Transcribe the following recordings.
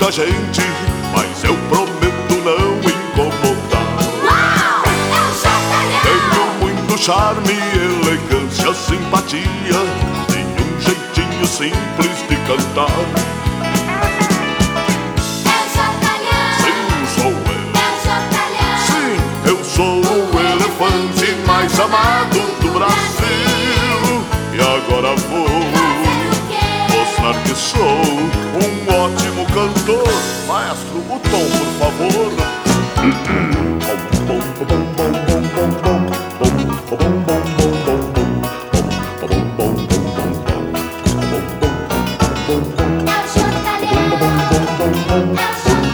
muita gente, mas eu prometo não incomodar. Uau! É o Chatalhão! Tenho muito charme, elegância, simpatia e um jeitinho simples de cantar. É o Chatalhão! Sim, sou eu. É o Chatalhão! Sim, eu sou o elefante mais amado do Brasil. E agora vou Fazer o quê? mostrar que sou um ótimo cantor. Maestro, o tom, por favor. É o Chatalhão! É o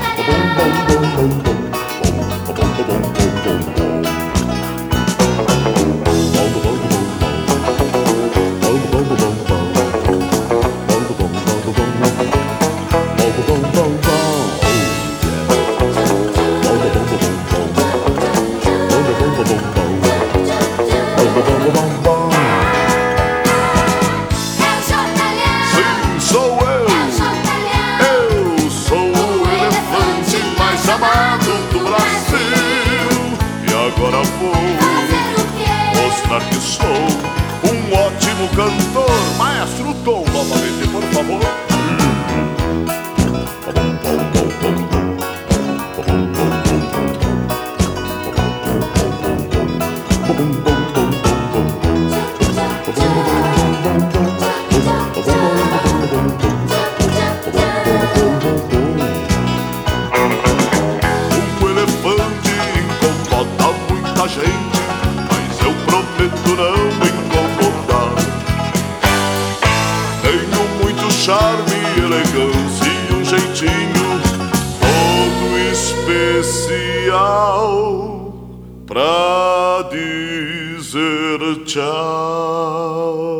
Sim, sou eu. Eu sou o elefante mais amado do Brasil. E agora vou mostrar que sou um ótimo cantor. Maestro, tom novamente, por favor. O elefante incomoda muita gente, mas eu prometo não incomodar. Tenho muito charme, elegância e um jeitinho todo especial pra dizer tchau.